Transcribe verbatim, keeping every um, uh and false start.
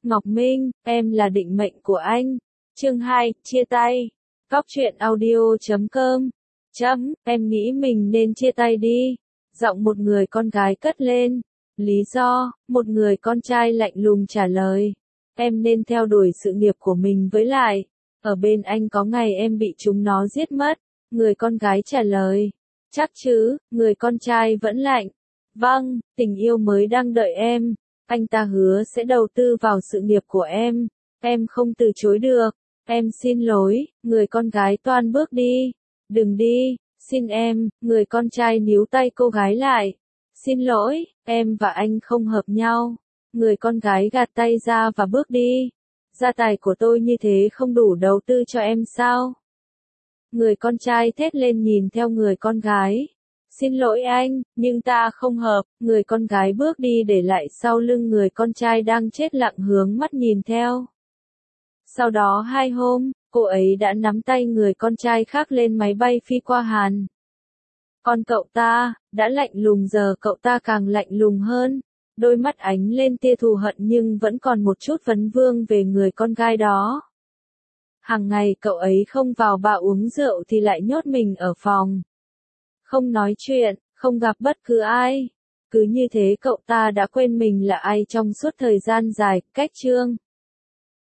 Ngọc Minh, em là định mệnh của anh. Chương hai, chia tay. Cóc truyện audio chấm com. Chấm, em nghĩ mình nên chia tay đi. Giọng một người con gái cất lên. Lý do, một người con trai lạnh lùng trả lời. Em nên theo đuổi sự nghiệp của mình với lại. Ở bên anh có ngày em bị chúng nó giết mất. Người con gái trả lời. Chắc chứ, người con trai vẫn lạnh. Vâng, tình yêu mới đang đợi em. Anh ta hứa sẽ đầu tư vào sự nghiệp của em. Em không từ chối được. Em xin lỗi, người con gái toan bước đi. Đừng đi, xin em, người con trai níu tay cô gái lại. Xin lỗi, em và anh không hợp nhau. Người con gái gạt tay ra và bước đi. Gia tài của tôi như thế không đủ đầu tư cho em sao? Người con trai thét lên nhìn theo người con gái. Xin lỗi anh, nhưng ta không hợp. Người con gái bước đi để lại sau lưng người con trai đang chết lặng hướng mắt nhìn theo. Sau đó hai hôm, cô ấy đã nắm tay người con trai khác lên máy bay phi qua Hàn. Còn cậu ta, đã lạnh lùng giờ cậu ta càng lạnh lùng hơn. Đôi mắt ánh lên tia thù hận nhưng vẫn còn một chút vấn vương về người con gái đó. Hàng ngày cậu ấy không vào baa uống rượu thì lại nhốt mình ở phòng. Không nói chuyện, không gặp bất cứ ai. Cứ như thế cậu ta đã quên mình là ai trong suốt thời gian dài. Cách chương